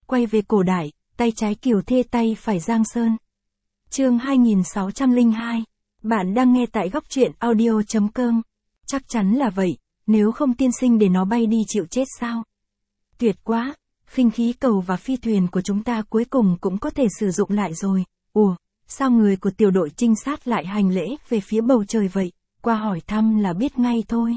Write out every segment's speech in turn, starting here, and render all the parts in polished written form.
quay về cổ đại, tay trái Kiều Thê tay phải Giang Sơn. Chương 2602. Bạn đang nghe tại góc truyện audio.com. Chắc chắn là vậy, nếu không tiên sinh để nó bay đi chịu chết sao? Tuyệt quá, khinh khí cầu và phi thuyền của chúng ta cuối cùng cũng có thể sử dụng lại rồi. Ủa, sao người của tiểu đội trinh sát lại hành lễ về phía bầu trời vậy? Qua hỏi thăm là biết ngay thôi.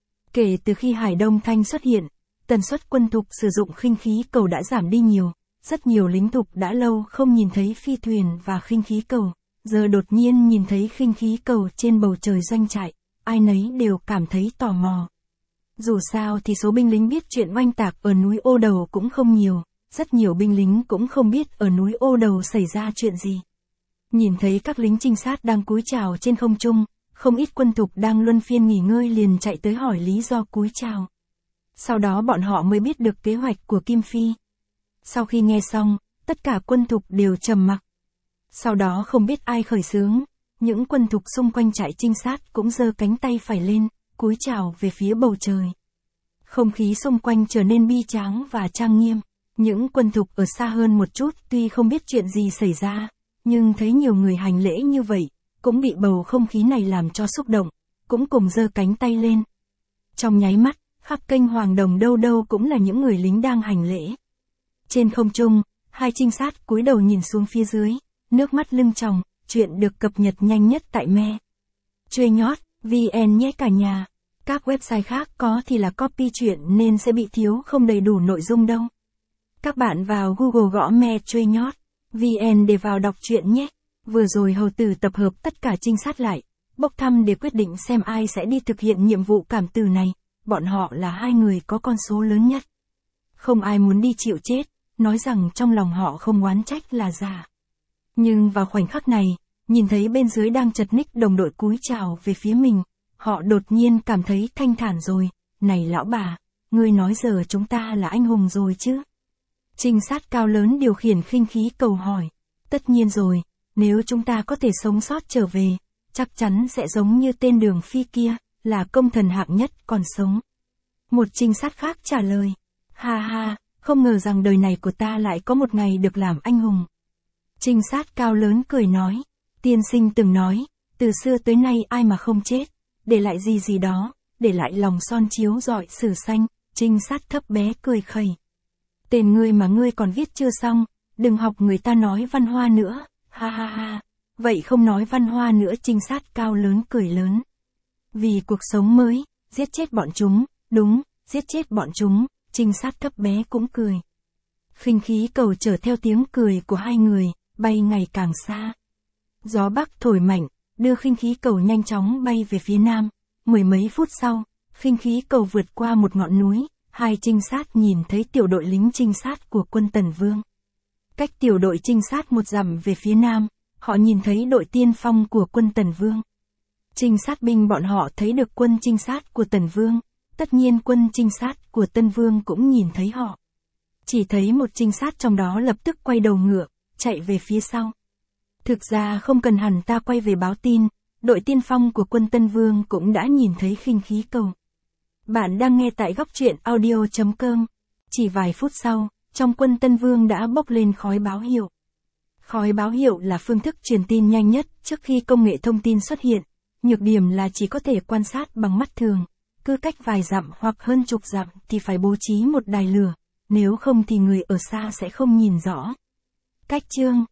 Kể từ khi Hải Đông Thanh xuất hiện, tần suất quân thục sử dụng khinh khí cầu đã giảm đi nhiều. Rất nhiều lính thục đã lâu không nhìn thấy phi thuyền và khinh khí cầu, giờ đột nhiên nhìn thấy khinh khí cầu trên bầu trời doanh trại, ai nấy đều cảm thấy tò mò. Dù sao thì số binh lính biết chuyện oanh tạc ở núi Ô Đầu cũng không nhiều, rất nhiều binh lính cũng không biết ở núi Ô Đầu xảy ra chuyện gì. Nhìn thấy các lính trinh sát đang cúi chào trên không trung, không ít quân thục đang luân phiên nghỉ ngơi liền chạy tới hỏi lý do cúi chào. Sau đó bọn họ mới biết được kế hoạch của Kim Phi. Sau khi nghe xong, tất cả quân thục đều trầm mặc. Sau đó không biết ai khởi xướng, những quân thục xung quanh trại trinh sát cũng giơ cánh tay phải lên, cúi chào về phía bầu trời. Không khí xung quanh trở nên bi tráng và trang nghiêm. Những quân thục ở xa hơn một chút tuy không biết chuyện gì xảy ra, nhưng thấy nhiều người hành lễ như vậy, cũng bị bầu không khí này làm cho xúc động, cũng cùng giơ cánh tay lên. Trong nháy mắt, khắp kênh Hoàng Đồng đâu đâu cũng là những người lính đang hành lễ. Trên không trung, hai trinh sát cúi đầu nhìn xuống phía dưới, nước mắt lưng tròng, chuyện được cập nhật nhanh nhất tại me. Chuê nhót, VN nhé cả nhà. Các website khác có thì là copy chuyện nên sẽ bị thiếu không đầy đủ nội dung đâu. Các bạn vào Google gõ me chuê nhót, VN để vào đọc chuyện nhé. Vừa rồi hầu tử tập hợp tất cả trinh sát lại, bốc thăm để quyết định xem ai sẽ đi thực hiện nhiệm vụ cảm tử này. Bọn họ là hai người có con số lớn nhất. Không ai muốn đi chịu chết, nói rằng trong lòng họ không oán trách là giả. Nhưng vào khoảnh khắc này, nhìn thấy bên dưới đang chật ních đồng đội cúi chào về phía mình, họ đột nhiên cảm thấy thanh thản rồi. Này lão bà, ngươi nói giờ chúng ta là anh hùng rồi chứ? Trinh sát cao lớn điều khiển khinh khí cầu hỏi. Tất nhiên rồi, nếu chúng ta có thể sống sót trở về, chắc chắn sẽ giống như tên Đường Phi kia, là công thần hạng nhất còn sống. Một trinh sát khác trả lời. Ha ha, không ngờ rằng đời này của ta lại có một ngày được làm anh hùng. Trinh sát cao lớn cười nói. Tiên sinh từng nói, từ xưa tới nay ai mà không chết, để lại gì gì đó, để lại lòng son chiếu rọi sử xanh. Trinh sát thấp bé cười khẩy. Tên ngươi mà ngươi còn viết chưa xong, đừng học người ta nói văn hoa nữa. Ha ha ha, vậy không nói văn hoa nữa. Trinh sát cao lớn cười lớn. Vì cuộc sống mới, giết chết bọn chúng, đúng, giết chết bọn chúng. Trinh sát thấp bé cũng cười. Khinh khí cầu chở theo tiếng cười của hai người, bay ngày càng xa. Gió bắc thổi mạnh, đưa khinh khí cầu nhanh chóng bay về phía nam. Mười mấy phút sau, khinh khí cầu vượt qua một ngọn núi, hai trinh sát nhìn thấy tiểu đội lính trinh sát của quân Tần Vương. Cách tiểu đội trinh sát một dặm về phía nam, họ nhìn thấy đội tiên phong của quân Tần Vương. Trinh sát binh bọn họ thấy được quân trinh sát của Tần Vương. Tất nhiên quân trinh sát của Tân Vương cũng nhìn thấy họ. Chỉ thấy một trinh sát trong đó lập tức quay đầu ngựa, chạy về phía sau. Thực ra không cần hẳn ta quay về báo tin, đội tiên phong của quân Tân Vương cũng đã nhìn thấy khinh khí cầu. Bạn đang nghe tại góc truyện audio.com. Chỉ vài phút sau, trong quân Tân Vương đã bốc lên khói báo hiệu. Khói báo hiệu là phương thức truyền tin nhanh nhất trước khi công nghệ thông tin xuất hiện. Nhược điểm là chỉ có thể quan sát bằng mắt thường. Cứ cách vài dặm hoặc hơn chục dặm thì phải bố trí một đài lửa, nếu không thì người ở xa sẽ không nhìn rõ. Cách chương